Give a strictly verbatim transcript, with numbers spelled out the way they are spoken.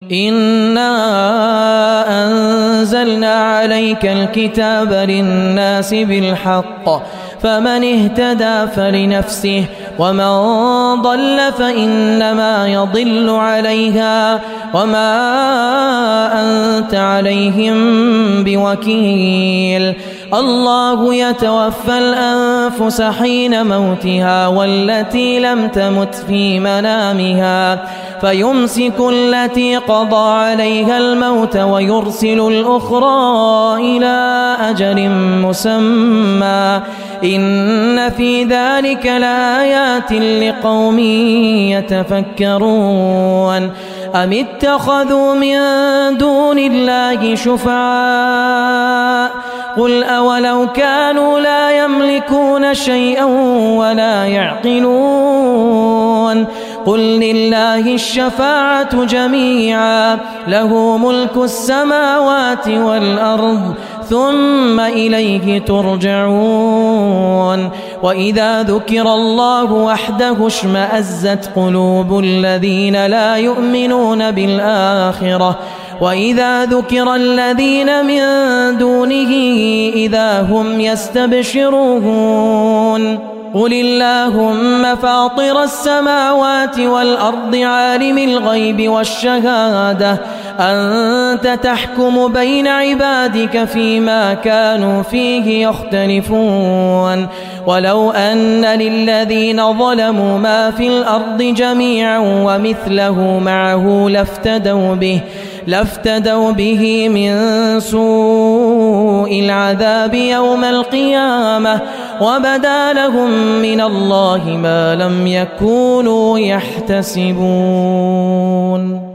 إنا أنزلنا عليك الكتاب للناس بالحق فمن اهتدى فلنفسه ومن ضل فإنما يضل عليها وما أنت عليهم بوكيل. الله يتوفى الأنفس حين موتها والتي لم تمت في منامها فيمسك التي قضى عليها الموت ويرسل الأخرى إلى أجل مسمى إن في ذلك لآيات لقوم يتفكرون. أم اتخذوا من دون الله شفعاء قل أولو كانوا لا يملكون شيئا ولا يعقلون قل لله الشفاعة جميعا له ملك السماوات والأرض ثم إليه ترجعون. وإذا ذكر الله وحده اشمأزت قلوب الذين لا يؤمنون بالآخرة وإذا ذكر الذين من دونه إذا هم يستبشرون. قل اللهم فاطر السماوات والأرض عالم الغيب والشهادة أنت تحكم بين عبادك فيما كانوا فيه يختلفون ولو أن للذين ظلموا ما في الأرض جميعا ومثله معه لافتدوا به لافتدوا به من سوء العذاب يوم القيامة وبدا لهم من الله ما لم يكونوا يحتسبون.